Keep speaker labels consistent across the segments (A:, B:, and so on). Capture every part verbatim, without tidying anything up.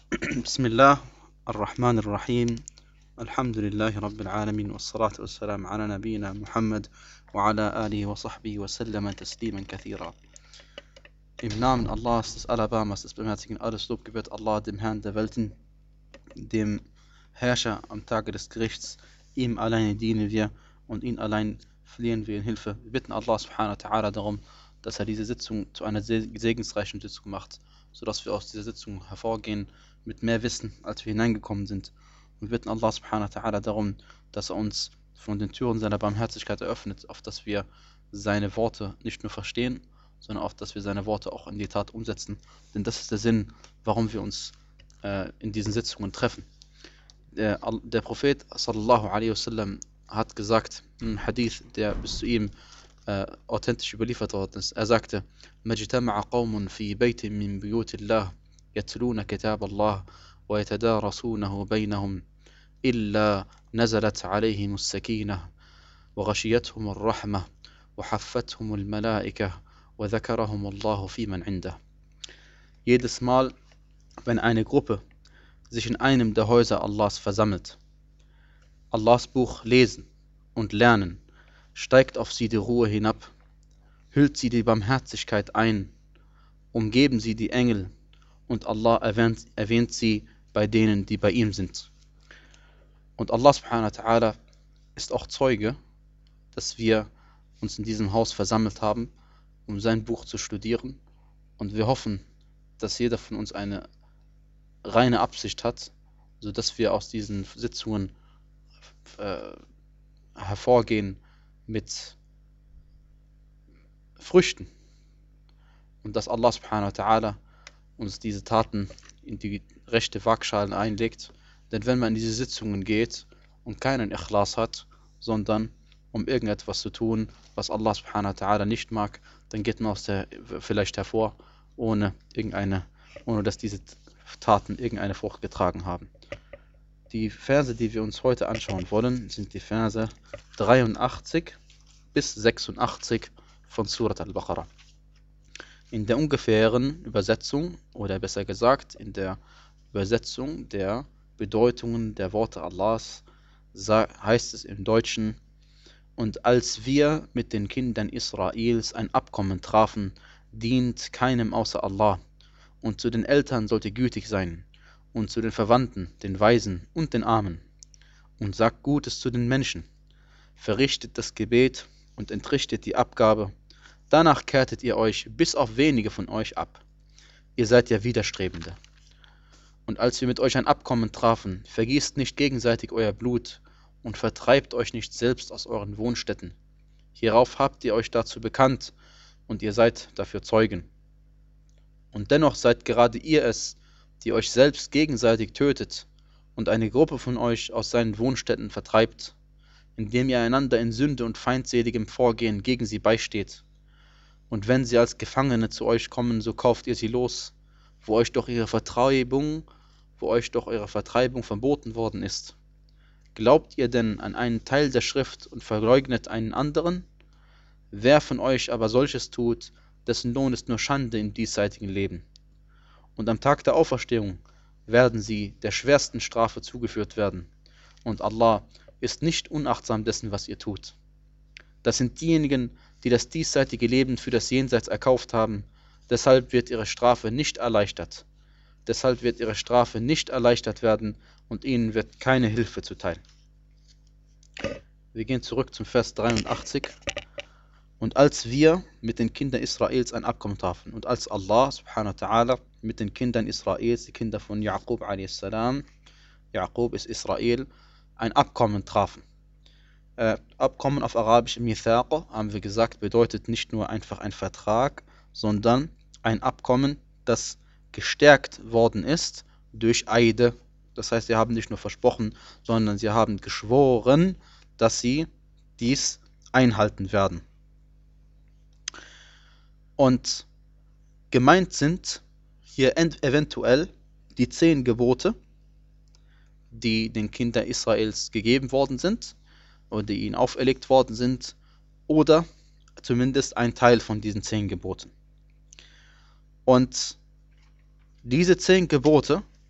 A: بسم الله الرحمن الرحيم الحمد لله رب العالمين والصلاة والسلام على نبينا Muhammad وعلى آله وصحبه وسلم تسليما كثيرا. Im Namen Allahs, des Alabamas, des Barmherzigen, alles Lob gebührt Allah, dem Herrn der Welten, dem Herrscher am Tage des Gerichts. Ihm alleine dienen wir und ihn allein flehen wir in Hilfe. Wir bitten Allah subhanahu wa ta'ala darum, dass er diese Sitzung zu einer segensreichen Sitzung macht, sodass wir aus dieser Sitzung hervorgehen mit mehr Wissen, als wir hineingekommen sind. Und wir bitten Allah subhanahu wa ta'ala darum, dass er uns von den Türen seiner Barmherzigkeit eröffnet, auf dass wir seine Worte nicht nur verstehen, sondern auf dass wir seine Worte auch in die Tat umsetzen. Denn das ist der Sinn, warum wir uns äh, in diesen Sitzungen treffen. Der, der Prophet sallallahu alaihi wasallam hat gesagt, ein Hadith, der bis zu ihm äh, authentisch überliefert worden ist, er sagte: Majtama'a qawmun fi baytin min buyutillah yatluna kitab Allah wa yatadarasunahu baynahum illa nazalat alayhim as-sakinah wa ghashiyatuhum ar-rahmah wa haffathum al-malaikah wa dhakarahum Allah fi man 'indah. Jedes Mal, wenn eine Gruppe sich in einem der Häuser Allahs versammelt, Allahs Buch lesen und lernen, steigt auf sie die Ruhe hinab, hüllt sie die Barmherzigkeit ein, umgeben sie die Engel und Allah erwähnt, erwähnt sie bei denen, die bei ihm sind. Und Allah subhanahu wa ta'ala ist auch Zeuge, dass wir uns in diesem Haus versammelt haben, um sein Buch zu studieren, und wir hoffen, dass jeder von uns eine reine Absicht hat, sodass wir aus diesen Sitzungen äh, hervorgehen mit Früchten, und dass Allah subhanahu wa ta'ala uns diese Taten in die rechte Waagschale einlegt. Denn wenn man in diese Sitzungen geht und keinen Ikhlas hat, sondern um irgendetwas zu tun, was Allah subhanahu wa ta'ala nicht mag, dann geht man aus der vielleicht hervor, ohne irgendeine, ohne dass diese Taten irgendeine Frucht getragen haben. Die Verse, die wir uns heute anschauen wollen, sind die Verse dreiundachtzig bis sechsundachtzig von Surat al-Baqarah. In der ungefähren Übersetzung, oder besser gesagt in der Übersetzung der Bedeutungen der Worte Allahs, heißt es im Deutschen: Und als wir mit den Kindern Israels ein Abkommen trafen, dient keinem außer Allah, und zu den Eltern sollt ihr gütig sein, und zu den Verwandten, den Weisen und den Armen, und sagt Gutes zu den Menschen, verrichtet das Gebet und entrichtet die Abgabe, danach kehrtet ihr euch bis auf wenige von euch ab. Ihr seid ja Widerstrebende. Und als wir mit euch ein Abkommen trafen, vergießt nicht gegenseitig euer Blut und vertreibt euch nicht selbst aus euren Wohnstätten. Hierauf habt ihr euch dazu bekannt, und ihr seid dafür Zeugen. Und dennoch seid gerade ihr es, die euch selbst gegenseitig tötet und eine Gruppe von euch aus seinen Wohnstätten vertreibt, indem ihr einander in Sünde und feindseligem Vorgehen gegen sie beisteht. Und wenn sie als Gefangene zu euch kommen, so kauft ihr sie los, wo euch doch ihre Vertreibung, wo euch doch ihre Vertreibung verboten worden ist. Glaubt ihr denn an einen Teil der Schrift und verleugnet einen anderen? Wer von euch aber solches tut, dessen Lohn ist nur Schande im diesseitigen Leben. Und am Tag der Auferstehung werden sie der schwersten Strafe zugeführt werden. Und Allah ist nicht unachtsam dessen, was ihr tut. Das sind diejenigen, die das diesseitige Leben für das Jenseits erkauft haben. Deshalb wird ihre Strafe nicht erleichtert. Deshalb wird ihre Strafe nicht erleichtert werden, und ihnen wird keine Hilfe zuteil. Wir gehen zurück zum Vers dreiundachtzig. Und als wir mit den Kindern Israels ein Abkommen trafen, und als Allah subhanahu wa ta'ala mit den Kindern Israels, die Kinder von Jaqub a s, Jaqub ist Israel, ein Abkommen trafen. Äh, Abkommen auf Arabisch, Mithaq, haben wir gesagt, bedeutet nicht nur einfach ein Vertrag, sondern ein Abkommen, das gestärkt worden ist durch Eide. Das heißt, sie haben nicht nur versprochen, sondern sie haben geschworen, dass sie dies einhalten werden. Und gemeint sind hier eventuell die zehn Gebote, die den Kindern Israels gegeben worden sind, oder die ihnen auferlegt worden sind, oder zumindest ein Teil von diesen zehn Geboten. Und diese zehn Gebote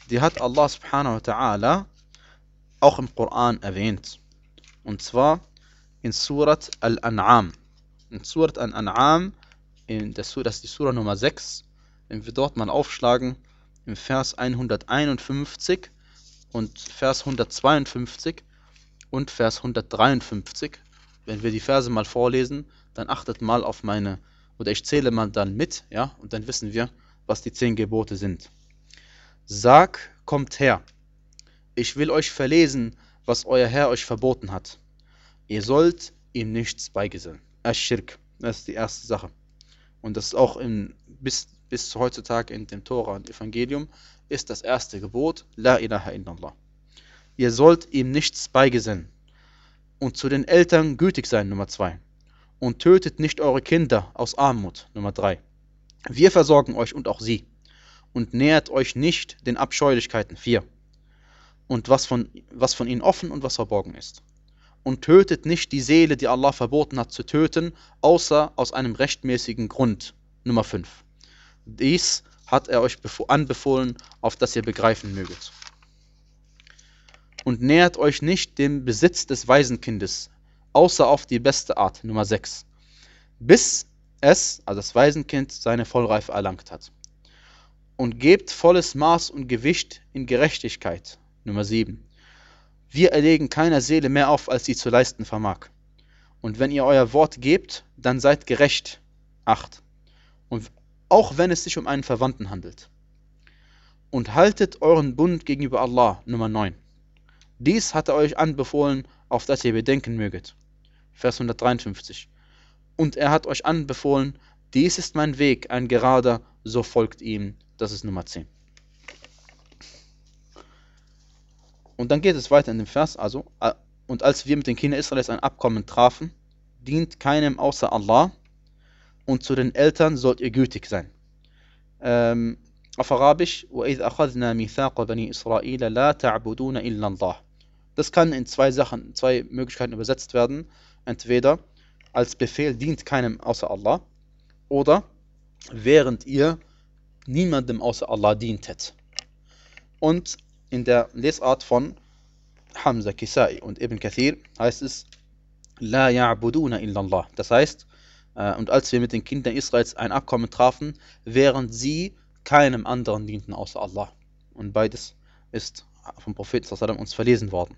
A: die hat Allah subhanahu wa ta'ala auch im Koran erwähnt. Und zwar in Surat Al-An'am. In Surat Al-An'am, in der Surah, das ist die Surah Nummer sechs, wenn wir dort mal aufschlagen, im Vers hunderteinundfünfzig und Vers hundertzweiundfünfzig und Vers hundertdreiundfünfzig. Wenn wir die Verse mal vorlesen, dann achtet mal auf meine, oder ich zähle mal dann mit, ja, und dann wissen wir, was die zehn Gebote sind. Sag, kommt her, ich will euch verlesen, was euer Herr euch verboten hat. Ihr sollt ihm nichts beigesellen. Ash-Shirk, das ist die erste Sache. Und das ist auch in, bis, bis heutzutage in dem Tora und Evangelium, ist das erste Gebot, La ilaha illallah. Ihr sollt ihm nichts beigesellen. Und zu den Eltern gütig sein, Nummer zwei. Und tötet nicht eure Kinder aus Armut, Nummer drei. Wir versorgen euch und auch sie. Und nähert euch nicht den Abscheulichkeiten, vier. Und was von, was von ihnen offen und was verborgen ist. Und tötet nicht die Seele, die Allah verboten hat zu töten, außer aus einem rechtmäßigen Grund, Nummer fünf. Dies hat er euch anbefohlen, auf das ihr begreifen möget. Und nähert euch nicht dem Besitz des Waisenkindes, außer auf die beste Art, Nummer sechs. Bis es, also das Waisenkind, seine Vollreife erlangt hat. Und gebt volles Maß und Gewicht in Gerechtigkeit, Nummer sieben. Wir erlegen keiner Seele mehr auf, als sie zu leisten vermag. Und wenn ihr euer Wort gebt, dann seid gerecht, acht. Und auch wenn es sich um einen Verwandten handelt. Und haltet euren Bund gegenüber Allah, Nummer neun. Dies hat er euch anbefohlen, auf das ihr bedenken möget. Vers hundertdreiundfünfzig. Und er hat euch anbefohlen, dies ist mein Weg, ein gerader, so folgt ihm. Das ist Nummer zehn. Und dann geht es weiter in dem Vers, also, und als wir mit den Kindern Israels ein Abkommen trafen, dient keinem außer Allah, und zu den Eltern sollt ihr gütig sein. Ähm, auf Arabisch, وَإِذْ أَخَذْنَا مِيثَاقَ بَنِي إِسْرَائِيلَ لَا تَعْبُدُونَ إِلَّا اللَّهِ. Das kann in zwei Sachen, zwei Möglichkeiten übersetzt werden. Entweder als Befehl dient keinem außer Allah, oder während ihr niemandem außer Allah dientet. Und in der Lesart von Hamza, Kisai und Ibn Kathir heißt es La ya'buduna illallah. Das heißt, äh, und als wir mit den Kindern Israels ein Abkommen trafen, während sie keinem anderen dienten außer Allah. Und beides ist vom Propheten sallallahu alaihi wasallam uns verlesen worden.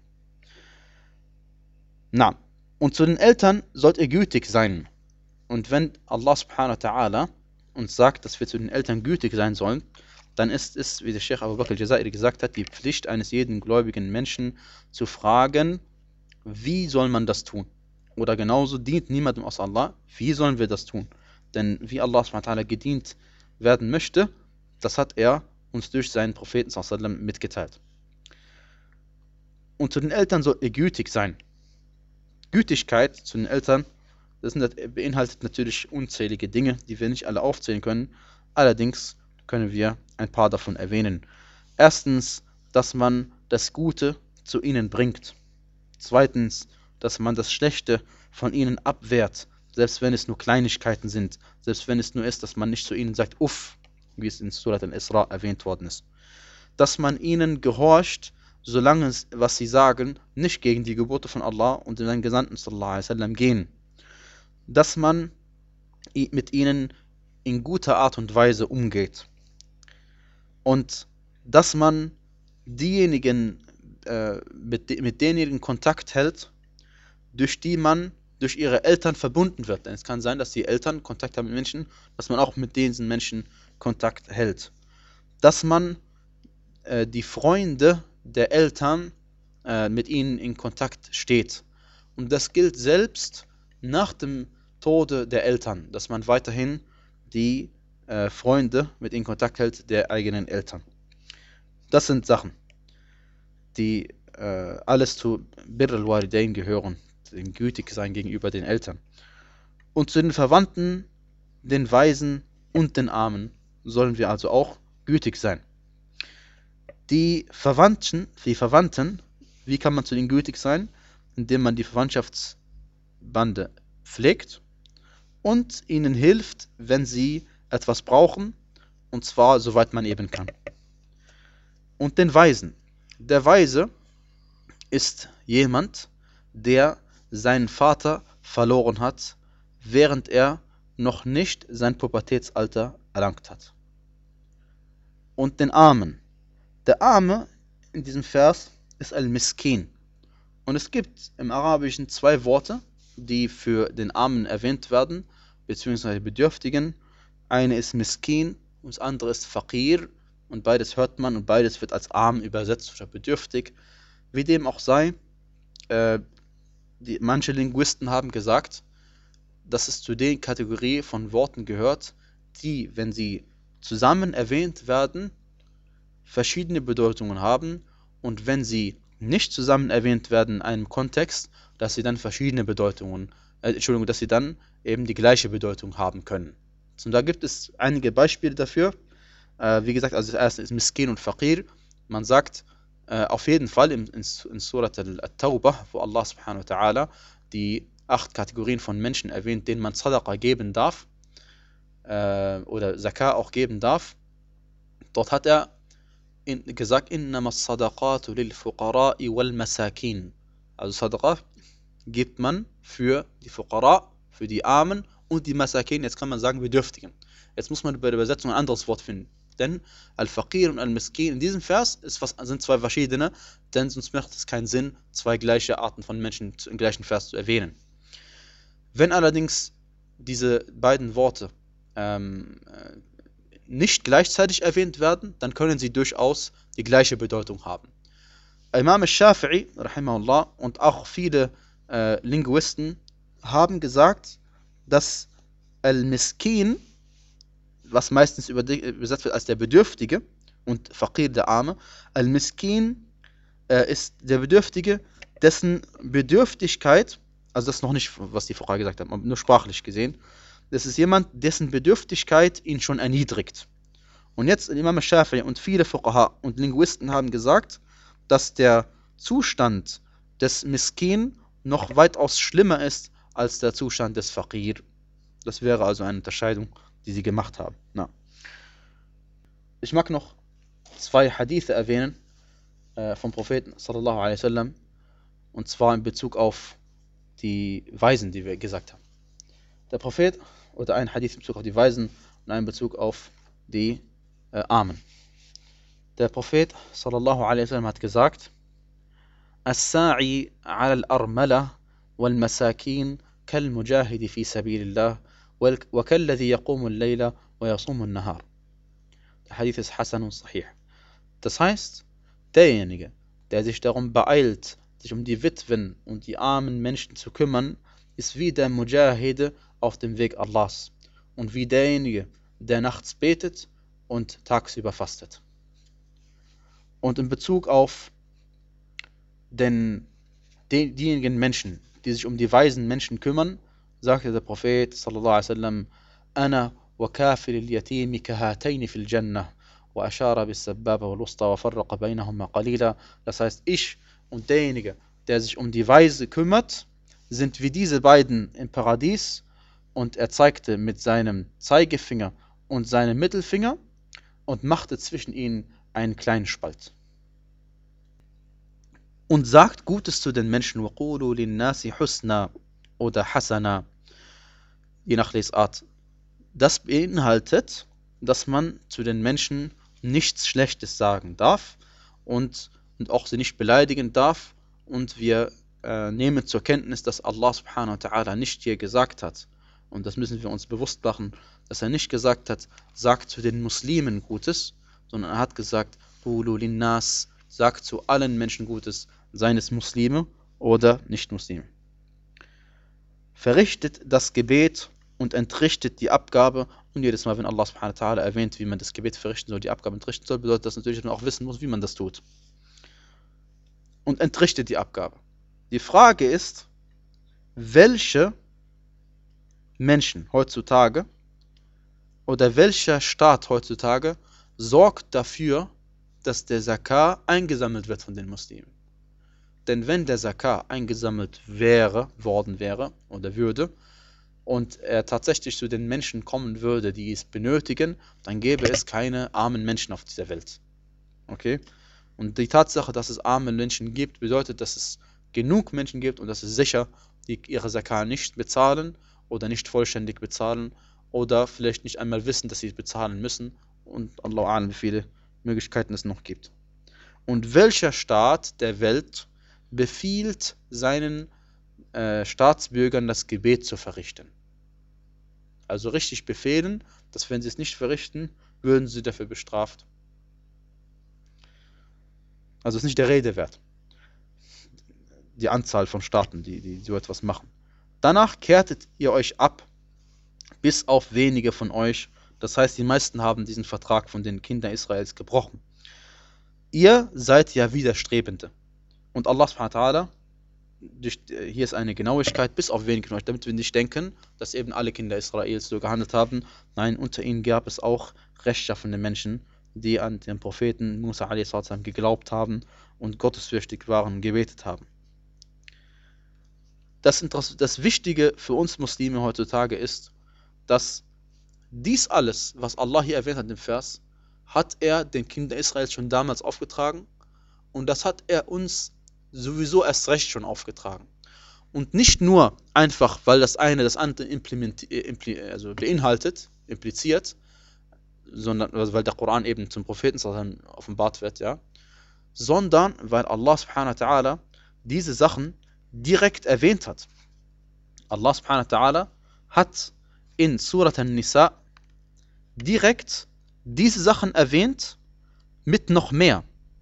A: Na, und zu den Eltern sollt ihr gütig sein. Und wenn Allah subhanahu wa ta'ala uns sagt, dass wir zu den Eltern gütig sein sollen, dann ist es, wie der Sheikh Abu Bakr al-Jazairi gesagt hat, die Pflicht eines jeden gläubigen Menschen zu fragen, wie soll man das tun? Oder genauso dient niemandem außer Allah, wie sollen wir das tun? Denn wie Allah subhanahu wa ta'ala gedient werden möchte, das hat er uns durch seinen Propheten sallallahu alaihi wasallam mitgeteilt. Und zu den Eltern soll ihr gütig sein. Gütigkeit zu den Eltern, das beinhaltet natürlich unzählige Dinge, die wir nicht alle aufzählen können. Allerdings können wir ein paar davon erwähnen. Erstens, dass man das Gute zu ihnen bringt. Zweitens, dass man das Schlechte von ihnen abwehrt, selbst wenn es nur Kleinigkeiten sind, selbst wenn es nur ist, dass man nicht zu ihnen sagt, uff, wie es in Surat al-Isra erwähnt worden ist. Dass man ihnen gehorcht, solange es, was sie sagen, nicht gegen die Gebote von Allah und seinen Gesandten sallallahu alaihi wasallam gehen. Dass man mit ihnen in guter Art und Weise umgeht. Und dass man diejenigen, äh, mit, de, mit denjenigen Kontakt hält, durch die man durch ihre Eltern verbunden wird. Denn es kann sein, dass die Eltern Kontakt haben mit Menschen, dass man auch mit diesen Menschen Kontakt hält. Dass man äh, die Freunde der Eltern äh, mit ihnen in Kontakt steht. Und das gilt selbst nach dem Tode der Eltern, dass man weiterhin die äh, Freunde mit ihnen Kontakt hält der eigenen Eltern. Das sind Sachen, die äh, alles zu Birr al-Walidain gehören, den gütig sein gegenüber den Eltern. Und zu den Verwandten, den Waisen und den Armen sollen wir also auch gütig sein. Die Verwandten, die Verwandten, wie kann man zu ihnen gütig sein? Indem man die Verwandtschaftsbande pflegt und ihnen hilft, wenn sie etwas brauchen, und zwar soweit man eben kann. und den Weisen. Der Weise ist jemand, der seinen Vater verloren hat, während er noch nicht sein Pubertätsalter erlangt hat. Und den Armen. Der Arme in diesem Vers ist Al-Miskin. Und es gibt im Arabischen zwei Worte, die für den Armen erwähnt werden, beziehungsweise Bedürftigen. Eine ist Miskin und das andere ist Faqir. Und beides hört man und beides wird als arm übersetzt oder bedürftig. Wie dem auch sei, äh, die, manche Linguisten haben gesagt, dass es zu den Kategorie von Worten gehört, die, wenn sie zusammen erwähnt werden, verschiedene Bedeutungen haben und wenn sie nicht zusammen erwähnt werden in einem Kontext, dass sie dann verschiedene Bedeutungen, äh, Entschuldigung, dass sie dann eben die gleiche Bedeutung haben können. Und da gibt es einige Beispiele dafür. Äh, wie gesagt, also das erste ist Miskin und Faqir. Man sagt äh, auf jeden Fall in, in, in Surat Al-Tawbah, wo Allah subhanahu wa ta'ala die acht Kategorien von Menschen erwähnt, denen man Sadaqa geben darf äh, oder Zakah auch geben darf. Dort hat er in, gesagt, innama sadaqatu lil fuqara'i wal masakin. Also Sadaqa gibt man für die Fuqara, für die Armen und die Masakin, jetzt kann man sagen Bedürftigen. Jetzt muss man bei der Übersetzung ein anderes Wort finden. Denn Al-Faqir und Al-Miskin in diesem Vers ist was, sind zwei verschiedene, denn sonst macht es keinen Sinn, zwei gleiche Arten von Menschen im gleichen Vers zu erwähnen. Wenn allerdings diese beiden Worte ähm, nicht gleichzeitig erwähnt werden, dann können sie durchaus die gleiche Bedeutung haben. Imam al-Shafi'i, rahimahullah, und auch viele äh, Linguisten haben gesagt, dass Al-Miskin, was meistens übersetzt wird als der Bedürftige und Faqir der Arme, Al-Miskin äh, ist der Bedürftige, dessen Bedürftigkeit, also das ist noch nicht, was die Fuqaha gesagt haben, nur sprachlich gesehen, das ist jemand, dessen Bedürftigkeit ihn schon erniedrigt. Und jetzt Imam al-Shafi'i und viele Fuqaha und Linguisten haben gesagt, dass der Zustand des Miskin noch weitaus schlimmer ist als der Zustand des Faqir. Das wäre also eine Unterscheidung, die sie gemacht haben. Na. Ich mag noch zwei Hadithe erwähnen äh, vom Propheten sallallahu alaihi wasallam, und zwar in Bezug auf die Weisen, die wir gesagt haben. Der Prophet, oder ein Hadith in Bezug auf die Weisen und ein in Bezug auf die äh, Armen. Der Prophet sallallahu alaihi wasallam hat gesagt: As-sa'i 'ala al-armala wal masakin kal mujahidi fi sabilillah wa kalladhi yaqumu al-layla wa yasumu an-nahar. Der Hadith ist Hasan und Sahih. Das heißt, derjenige, der sich darum beeilt, sich um die Witwen und die armen Menschen zu kümmern, ist wie der Mujahide auf dem Weg Allahs und wie derjenige, der nachts betet und tagsüber fastet. Und in Bezug auf den, den, diejenigen Menschen, die sich um die weisen Menschen kümmern, sagte der Prophet sallallahu alaihi wasallam: Ana wa kafir al-yatim kahatayn fil Jannah wa ashara bis sababa wal wusta wa farraqa bainahuma qalila. Das heißt, ich und derjenige, der sich um die Weise kümmert, sind wie diese beiden im Paradies, und er zeigte mit seinem Zeigefinger und seinem Mittelfinger und machte zwischen ihnen einen kleinen Spalt. Und sagt Gutes zu den Menschen, وَقُولُوا لِلنَّاسِ حُسْنًا oder Hasana, je nach Lesart. Das beinhaltet, dass man zu den Menschen nichts Schlechtes sagen darf und, und auch sie nicht beleidigen darf, und wir äh, nehmen zur Kenntnis, dass Allah subhanahu wa ta'ala nicht hier gesagt hat, und das müssen wir uns bewusst machen, dass er nicht gesagt hat, sagt zu den Muslimen Gutes, sondern er hat gesagt, Qulu linnas, sagt zu allen Menschen Gutes, seien es Muslime oder Nicht-Muslime. Verrichtet das Gebet und entrichtet die Abgabe, und jedes Mal, wenn Allah subhanahu wa ta'ala erwähnt, wie man das Gebet verrichten soll, die Abgabe entrichten soll, bedeutet das natürlich, dass man auch wissen muss, wie man das tut. Und entrichtet die Abgabe. Die Frage ist, welche Menschen heutzutage oder welcher Staat heutzutage sorgt dafür, dass der Zakah eingesammelt wird von den Muslimen. Denn wenn der Zakah eingesammelt wäre, worden wäre oder würde, und er tatsächlich zu den Menschen kommen würde, die es benötigen, dann gäbe es keine armen Menschen auf dieser Welt. Okay? Und die Tatsache, dass es arme Menschen gibt, bedeutet, dass es genug Menschen gibt und dass es sicher, die ihre Zakat nicht bezahlen oder nicht vollständig bezahlen oder vielleicht nicht einmal wissen, dass sie es bezahlen müssen. Und Allahu a'lam, wie viele Möglichkeiten es noch gibt. Und welcher Staat der Welt befiehlt seinen äh, Staatsbürgern, das Gebet zu verrichten? Also richtig befehlen, dass wenn sie es nicht verrichten, würden sie dafür bestraft. Also ist nicht der Rede wert. Die Anzahl von Staaten, die, die so etwas machen. Danach kehrtet ihr euch ab, bis auf wenige von euch. Das heißt, die meisten haben diesen Vertrag von den Kindern Israels gebrochen. Ihr seid ja Widerstrebende. Und Allah subhanahu wa ta'ala, hier ist eine Genauigkeit, bis auf wenige von euch, damit wir nicht denken, dass eben alle Kinder Israels so gehandelt haben. Nein, unter ihnen gab es auch rechtschaffene Menschen, die an den Propheten Musa a s. geglaubt haben und gottesfürchtig waren und gebetet haben. Das, das Wichtige für uns Muslime heutzutage ist, dass dies alles, was Allah hier erwähnt hat im Vers, hat er den Kindern Israels schon damals aufgetragen und das hat er uns sowieso erst recht schon aufgetragen. Und nicht nur einfach, weil das eine das andere impli also beinhaltet, impliziert, sondern also weil der Koran eben zum Propheten offenbart wird, ja, sondern weil Allah subhanahu wa ta'ala diese Sachen direkt erwähnt hat. Allah subhanahu wa ta'ala hat in Surat An-Nisa direkt diese Sachen erwähnt mit noch mehr.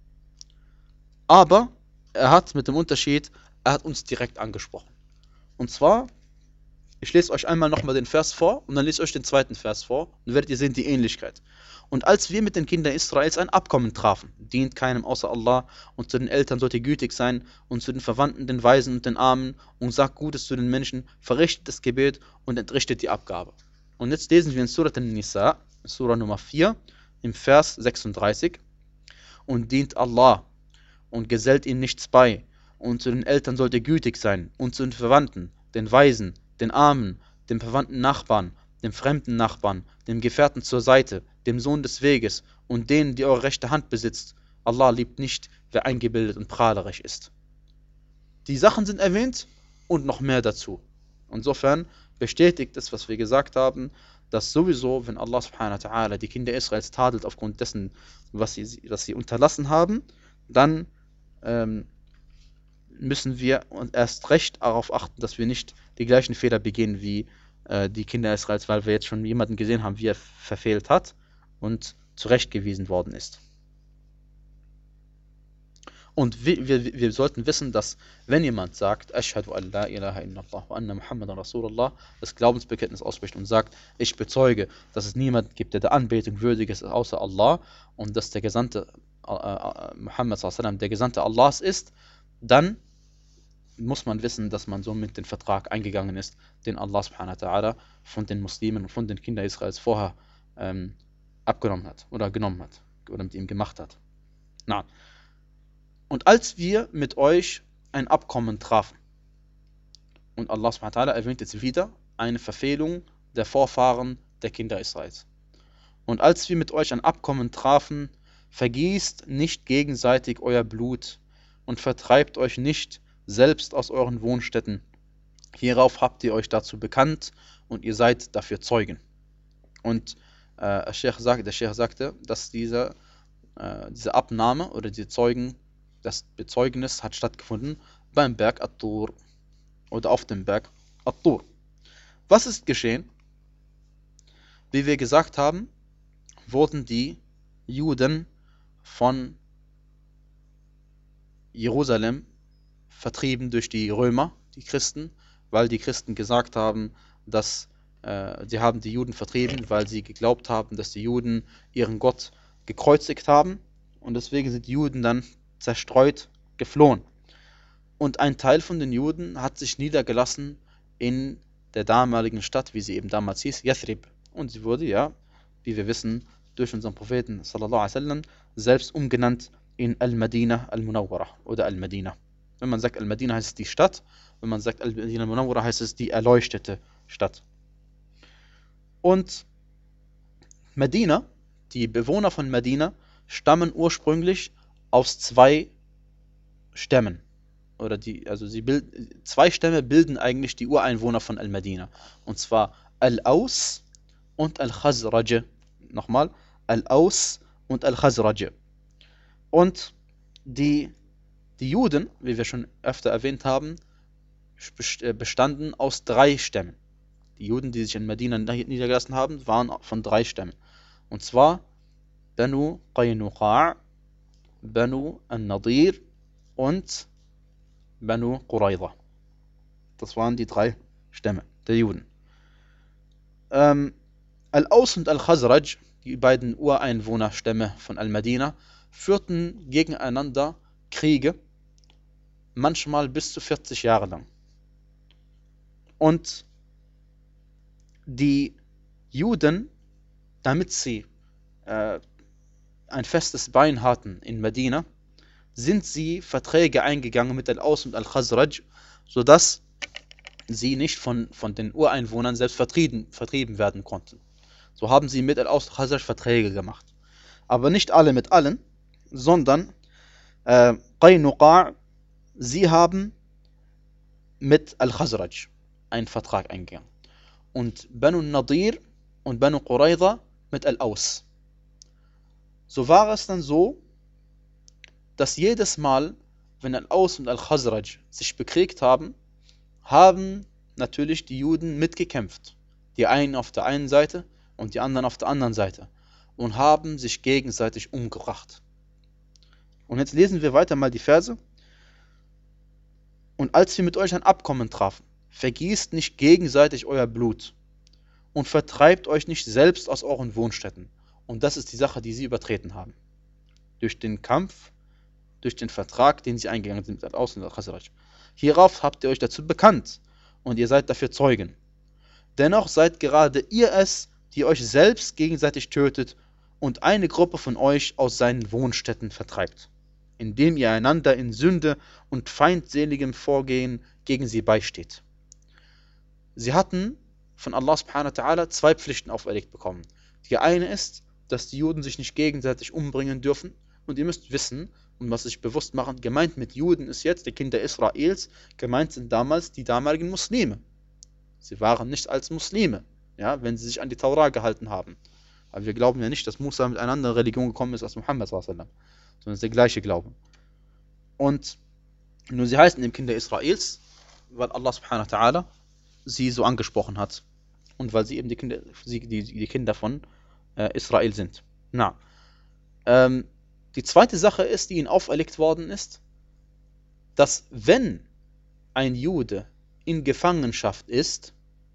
A: Aber er hat mit dem Unterschied, er hat uns direkt angesprochen. Und zwar, ich lese euch einmal nochmal den Vers vor und dann lese ich euch den zweiten Vers vor und werdet ihr sehen die Ähnlichkeit. Und als wir mit den Kindern Israels ein Abkommen trafen, dient keinem außer Allah und zu den Eltern sollt ihr gütig sein und zu den Verwandten, den Weisen und den Armen und sagt Gutes zu den Menschen, verrichtet das Gebet und entrichtet die Abgabe. Und jetzt lesen wir in Surat An-Nisa, Surah Nummer vier, im Vers sechsunddreißig. Und dient Allah und gesellt ihm nichts bei. Und zu den Eltern sollt ihr gütig sein und zu den Verwandten, den Weisen, den Armen, dem verwandten Nachbarn, dem fremden Nachbarn, dem Gefährten zur Seite, dem Sohn des Weges und denen, die eure rechte Hand besitzt. Allah liebt nicht, wer eingebildet und prahlerisch ist. Die Sachen sind erwähnt und noch mehr dazu. Insofern bestätigt es, was wir gesagt haben, dass sowieso, wenn Allah subhanahu wa ta'ala die Kinder Israels tadelt aufgrund dessen, was sie, was sie unterlassen haben, dann ähm, müssen wir erst recht darauf achten, dass wir nicht die gleichen Fehler begehen wie äh, die Kinder Israels, weil wir jetzt schon jemanden gesehen haben, wie er verfehlt hat und zurechtgewiesen worden ist. Und wir, wir, wir sollten wissen, dass wenn jemand sagt, Ashhadu an la ilaha illallah wa anna Muhammadan Rasulullah, das Glaubensbekenntnis ausspricht und sagt, ich bezeuge, dass es niemanden gibt, der der Anbetung würdig ist, außer Allah und dass der Gesandte äh, äh, Muhammad sallallahu alaihi wasallam der Gesandte Allahs ist, dann muss man wissen, dass man somit den Vertrag eingegangen ist, den Allah subhanahu wa ta'ala von den Muslimen und von den Kindern Israels vorher ähm, abgenommen hat oder genommen hat oder mit ihm gemacht hat. Na. Und als wir mit euch ein Abkommen trafen, und Allah subhanahu wa ta'ala erwähnt jetzt wieder eine Verfehlung der Vorfahren der Kinder Israels. Und als wir mit euch ein Abkommen trafen, vergießt nicht gegenseitig euer Blut und vertreibt euch nicht selbst aus euren Wohnstätten. Hierauf habt ihr euch dazu bekannt und ihr seid dafür Zeugen. Und äh, der Sheikh sagt, der Sheikh sagte, dass diese, äh, diese Abnahme oder die Zeugen, das Bezeugnis hat stattgefunden beim Berg At-Tur oder auf dem Berg At-Tur. Was ist geschehen? Wie wir gesagt haben, wurden die Juden von Jerusalem vertrieben durch die Römer, die Christen, weil die Christen gesagt haben, dass äh, sie haben die Juden vertrieben, weil sie geglaubt haben, dass die Juden ihren Gott gekreuzigt haben und deswegen sind die Juden dann zerstreut geflohen. Und ein Teil von den Juden hat sich niedergelassen in der damaligen Stadt, wie sie eben damals hieß, Yathrib. Und sie wurde, ja, wie wir wissen, durch unseren Propheten sallallahu alaihi wasallam selbst umgenannt in Al-Madina Al-Munawwara oder Al-Madina. Wenn man sagt Al-Madina, heißt es die Stadt. Wenn man sagt Al-Madina Al-Munawwara, heißt es die erleuchtete Stadt. Und Medina, die Bewohner von Medina, stammen ursprünglich aus zwei Stämmen. Oder die, also sie bilden, zwei Stämme bilden eigentlich die Ureinwohner von Al-Madina. Und zwar Al-Aus und Al-Khazraj. Nochmal, Al-Aus und Al-Khazraj. Und die, die Juden, wie wir schon öfter erwähnt haben, bestanden aus drei Stämmen. Die Juden, die sich in Medina niedergelassen haben, waren von drei Stämmen. Und zwar Banu Qaynuqa', Banu An-Nadir und Banu Qurayza. Das waren die drei Stämme der Juden. Ähm, Al-Aus und Al-Khazraj, die beiden Ureinwohnerstämme von Al-Madina, führten gegeneinander Kriege, manchmal bis zu vierzig Jahre lang. Und die Juden, damit sie äh, ein festes Bein hatten in Medina, sind sie Verträge eingegangen mit Al-Aus und Al-Khazraj, sodass sie nicht von, von den Ureinwohnern selbst vertrieben, vertrieben werden konnten. So haben sie mit Al-Aus und Al-Khazraj Verträge gemacht. Aber nicht alle mit allen, sondern äh, Qaynuqa', sie haben mit Al-Khazraj einen Vertrag eingegangen. Und Banu Nadir und Banu Qurayza mit Al-Aus. So war es dann so, dass jedes Mal, wenn Al-Aus und Al-Khazraj sich bekriegt haben, haben natürlich die Juden mitgekämpft. Die einen auf der einen Seite und die anderen auf der anderen Seite. Und haben sich gegenseitig umgebracht. Und jetzt lesen wir weiter mal die Verse. Und als wir mit euch ein Abkommen trafen, vergießt nicht gegenseitig euer Blut und vertreibt euch nicht selbst aus euren Wohnstätten. Und das ist die Sache, die sie übertreten haben. Durch den Kampf, durch den Vertrag, den sie eingegangen sind mit Al-Aus und Al-Khazraj. Hierauf habt ihr euch dazu bekannt und ihr seid dafür Zeugen. Dennoch seid gerade ihr es, die euch selbst gegenseitig tötet und eine Gruppe von euch aus seinen Wohnstätten vertreibt, indem ihr einander in Sünde und feindseligem Vorgehen gegen sie beisteht. Sie hatten von Allah subhanahu wa ta'ala zwei Pflichten auferlegt bekommen. Die eine ist, dass die Juden sich nicht gegenseitig umbringen dürfen. Und ihr müsst wissen und was sich bewusst machen, gemeint mit Juden ist jetzt die Kinder Israels, gemeint sind damals die damaligen Muslime. Sie waren nicht als Muslime, ja, wenn sie sich an die Taura gehalten haben. Aber wir glauben ja nicht, dass Musa mit einer anderen Religion gekommen ist als Muhammad sallallahu alaihi wasallam, sondern es ist der gleiche Glaube. Und nur sie heißen eben Kinder Israels, weil Allah subhanahu wa ta'ala sie so angesprochen hat. Und weil sie eben die Kinder, sie, die, die Kinder von äh, Israel sind. Na, ähm, die zweite Sache ist, die ihnen auferlegt worden ist, dass wenn ein Jude in Gefangenschaft ist,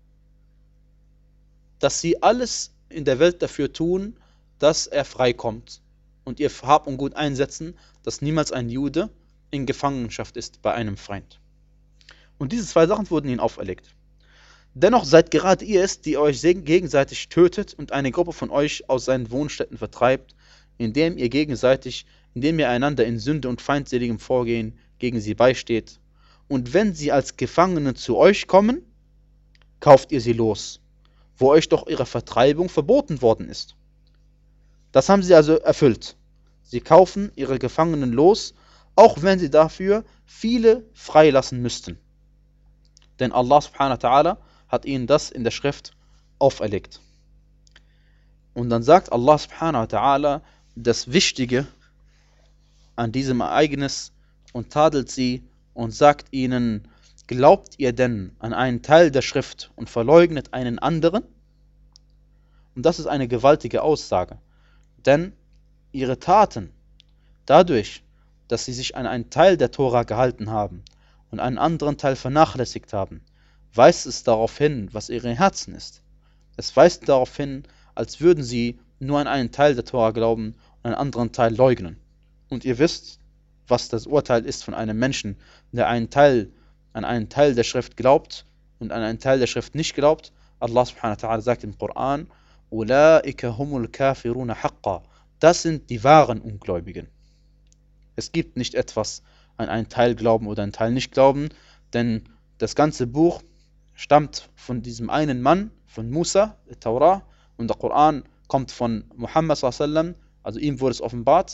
A: dass sie alles in der Welt dafür tun, dass er freikommt und ihr Hab und Gut einsetzen, dass niemals ein Jude in Gefangenschaft ist bei einem Feind. Und diese zwei Sachen wurden ihnen auferlegt. Dennoch seid gerade ihr es, die euch gegenseitig tötet und eine Gruppe von euch aus seinen Wohnstätten vertreibt, indem ihr gegenseitig, indem ihr einander in Sünde und feindseligem Vorgehen gegen sie beisteht. Und wenn sie als Gefangene zu euch kommen, kauft ihr sie los, wo euch doch ihre Vertreibung verboten worden ist. Das haben sie also erfüllt. Sie kaufen ihre Gefangenen los, auch wenn sie dafür viele freilassen müssten. Denn Allah subhanahu wa ta'ala hat ihnen das in der Schrift auferlegt. Und dann sagt Allah subhanahu wa ta'ala das Wichtige an diesem Ereignis und tadelt sie und sagt ihnen, glaubt ihr denn an einen Teil der Schrift und verleugnet einen anderen? Und das ist eine gewaltige Aussage, denn ihre Taten, dadurch, dass sie sich an einen Teil der Tora gehalten haben und einen anderen Teil vernachlässigt haben, weist es darauf hin, was ihre Herzen ist. Es weist darauf hin, als würden sie nur an einen Teil der Tora glauben und einen anderen Teil leugnen. Und ihr wisst, was das Urteil ist von einem Menschen, der einen Teil, an einen Teil der Schrift glaubt und an einen Teil der Schrift nicht glaubt. Allah subhanahu wa ta'ala sagt im Koran, Ulaika humul kafiruna haqqa. Das sind die wahren Ungläubigen. Es gibt nicht etwas an einen Teil glauben oder einen Teil nicht glauben, denn das ganze Buch stammt von diesem einen Mann, von Musa, der Taura, und der Koran kommt von Muhammad sallallahu alaihi wasallam, also ihm wurde es offenbart,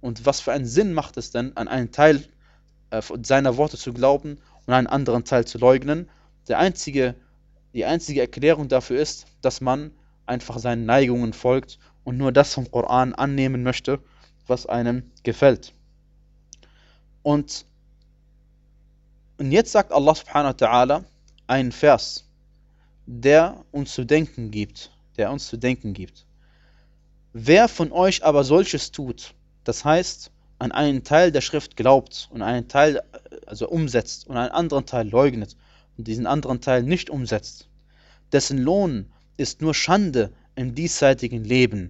A: Und was für einen Sinn macht es denn, an einen Teil äh, seiner Worte zu glauben und einen anderen Teil zu leugnen? Der einzige, die einzige Erklärung dafür ist, dass man einfach seinen Neigungen folgt und nur das vom Koran annehmen möchte, was einem gefällt. Und, und jetzt sagt Allah subhanahu wa ta'ala einen Vers, der uns zu denken gibt, der uns zu denken gibt. Wer von euch aber solches tut, das heißt, an einen Teil der Schrift glaubt und einen Teil also umsetzt und einen anderen Teil leugnet und diesen anderen Teil nicht umsetzt, dessen Lohn ist nur Schande im diesseitigen Leben.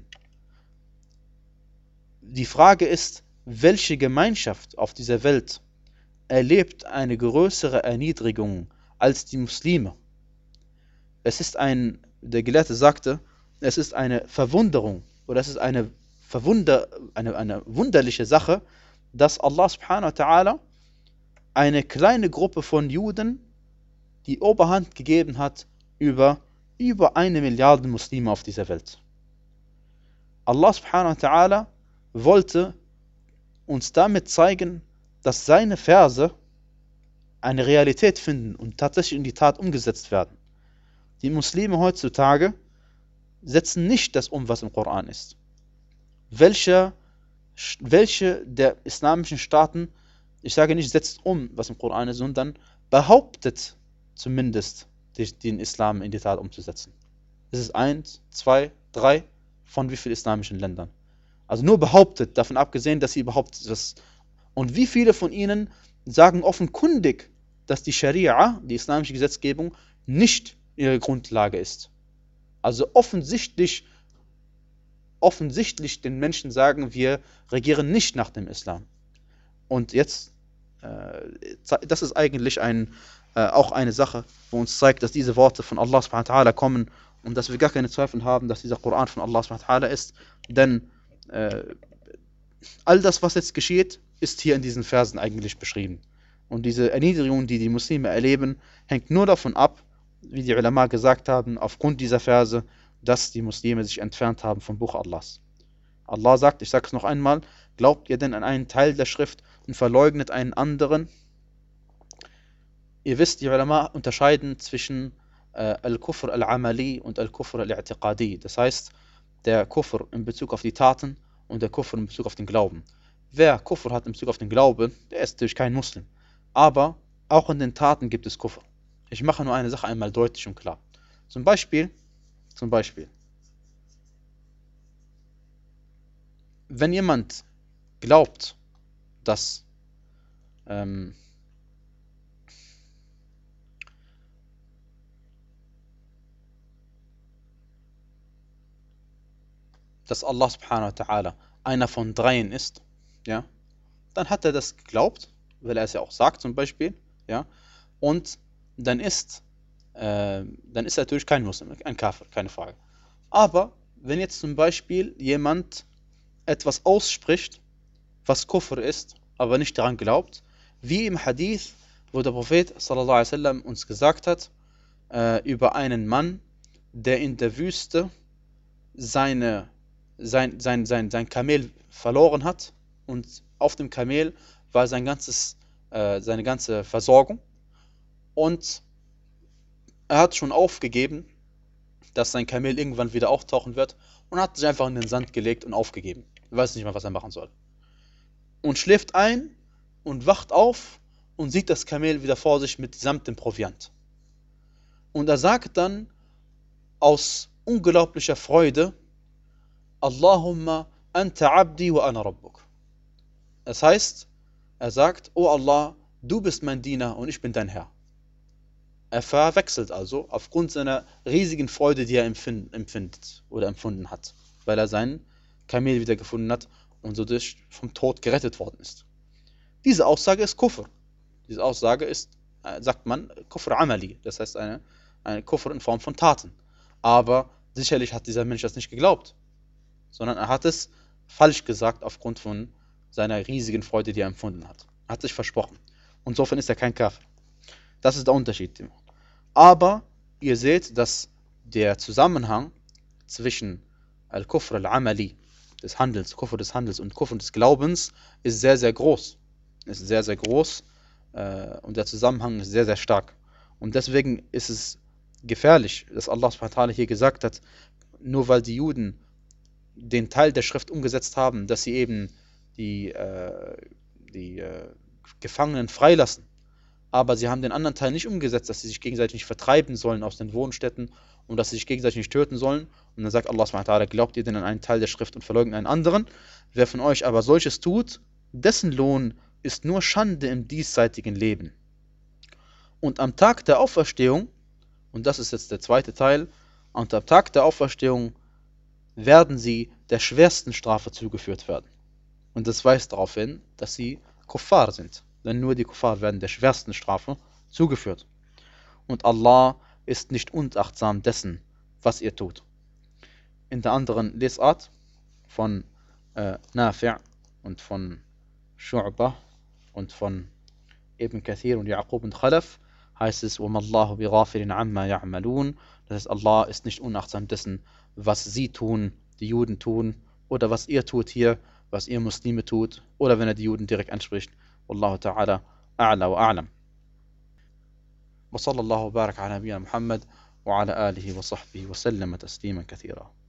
A: Die Frage ist, welche Gemeinschaft auf dieser Welt erlebt eine größere Erniedrigung als die Muslime? Es ist ein, der Gelehrte sagte, es ist eine Verwunderung oder es ist eine, Verwunder, eine, eine wunderliche Sache, dass Allah subhanahu wa ta'ala eine kleine Gruppe von Juden die Oberhand gegeben hat über über eine Milliarde Muslime auf dieser Welt. Allah subhanahu wa ta'ala wollte uns damit zeigen, dass seine Verse eine Realität finden und tatsächlich in die Tat umgesetzt werden. Die Muslime heutzutage setzen nicht das um, was im Koran ist. Welche, welche der islamischen Staaten, ich sage nicht, setzt um, was im Koran ist, sondern behauptet zumindest, den Islam in die Tat umzusetzen. Es ist eins, zwei, drei von wie vielen islamischen Ländern. Also nur behauptet, davon abgesehen, dass sie überhaupt das... Und wie viele von ihnen sagen offenkundig, dass die Scharia, die islamische Gesetzgebung, nicht ihre Grundlage ist. Also offensichtlich, offensichtlich den Menschen sagen, wir regieren nicht nach dem Islam. Und jetzt, äh, das ist eigentlich ein, äh, auch eine Sache, wo uns zeigt, dass diese Worte von Allah subhanahu wa ta'ala kommen und dass wir gar keine Zweifel haben, dass dieser Koran von Allah subhanahu wa ta'ala ist. Denn äh, all das, was jetzt geschieht, ist hier in diesen Versen eigentlich beschrieben. Und diese Erniedrigung, die die Muslime erleben, hängt nur davon ab, wie die Ulama gesagt haben, aufgrund dieser Verse, dass die Muslime sich entfernt haben vom Buch Allahs. Allah sagt, ich sage es noch einmal, glaubt ihr denn an einen Teil der Schrift und verleugnet einen anderen? Ihr wisst, die Ulama unterscheiden zwischen äh, Al-Kufr al-Amali und Al-Kufr al-I'tiqadi. Das heißt, der Kufr in Bezug auf die Taten und der Kufr in Bezug auf den Glauben. Wer Kufr hat in Bezug auf den Glauben, der ist natürlich kein Muslim. Aber auch in den Taten gibt es Kufr. Ich mache nur eine Sache einmal deutlich und klar. Zum Beispiel, zum Beispiel, wenn jemand glaubt, dass ähm, dass Allah subhanahu wa ta'ala einer von dreien ist, ja, dann hat er das geglaubt, weil er es ja auch sagt zum Beispiel, ja, und dann ist, äh, dann ist er natürlich kein Muslim, ein Kafir, keine Frage. Aber wenn jetzt zum Beispiel jemand etwas ausspricht, was Kufr ist, aber nicht daran glaubt, wie im Hadith, wo der Prophet sallallahu alaihi wasallam uns gesagt hat, äh, über einen Mann, der in der Wüste seine, sein, sein, sein, sein Kamel verloren hat und auf dem Kamel war sein ganzes, äh, seine ganze Versorgung und er hat schon aufgegeben, dass sein Kamel irgendwann wieder auftauchen wird und hat sich einfach in den Sand gelegt und aufgegeben. Er weiß nicht mehr, was er machen soll. Und schläft ein und wacht auf und sieht das Kamel wieder vor sich mitsamt dem Proviant. Und er sagt dann aus unglaublicher Freude, Allahumma anta abdi wa ana rabbuk. Das heißt, er sagt, O Allah, du bist mein Diener und ich bin dein Herr. Er verwechselt also aufgrund seiner riesigen Freude, die er empfindet oder empfunden hat, weil er seinen Kamel wieder gefunden hat und so durch vom Tod gerettet worden ist. Diese Aussage ist Kufr. Diese Aussage ist, äh, sagt man, Kufr Amali, das heißt eine, eine Kufr in Form von Taten. Aber sicherlich hat dieser Mensch das nicht geglaubt, sondern er hat es falsch gesagt aufgrund von seiner riesigen Freude, die er empfunden hat. Er hat sich versprochen. Und insofern ist er kein Kafir. Das ist der Unterschied. Aber ihr seht, dass der Zusammenhang zwischen Al-Kufr al-Amali des Handels, Kufr des Handels und Kufr des Glaubens ist sehr, sehr groß. Ist sehr, sehr groß äh, und der Zusammenhang ist sehr, sehr stark. Und deswegen ist es gefährlich, dass Allah subhanahu wa ta'ala hier gesagt hat, nur weil die Juden den Teil der Schrift umgesetzt haben, dass sie eben die, äh, die äh, Gefangenen freilassen, aber sie haben den anderen Teil nicht umgesetzt, dass sie sich gegenseitig nicht vertreiben sollen aus den Wohnstätten und dass sie sich gegenseitig nicht töten sollen. Und dann sagt Allah subhanahu wa ta'ala, glaubt ihr denn an einen Teil der Schrift und verleugnet einen anderen? Wer von euch aber solches tut, dessen Lohn ist nur Schande im diesseitigen Leben. Und am Tag der Auferstehung, und das ist jetzt der zweite Teil, und am Tag der Auferstehung werden sie der schwersten Strafe zugeführt werden. Und das weist darauf hin, dass sie Kuffar sind. Denn nur die Kuffar werden der schwersten Strafe zugeführt. Und Allah ist nicht unachtsam dessen, was ihr tut. In der anderen Lesart von äh, Nafi' und von Shu'bah und von Ibn Kathir und Yaqub und Khalaf heißt es, وَمَا اللَّهُ بِغَافِلٍ عَمَّا يَعْمَلُونَ. Das heißt, Allah ist nicht unachtsam dessen, was sie tun, die Juden tun, oder was ihr tut hier, was ihr Muslime tut, oder wenn er die Juden direkt anspricht. Wallahu ta'ala a'la wa a'lam. وصلى الله وبارك على نبينا محمد وعلى آله وصحبه وسلم تسليما كثيرا.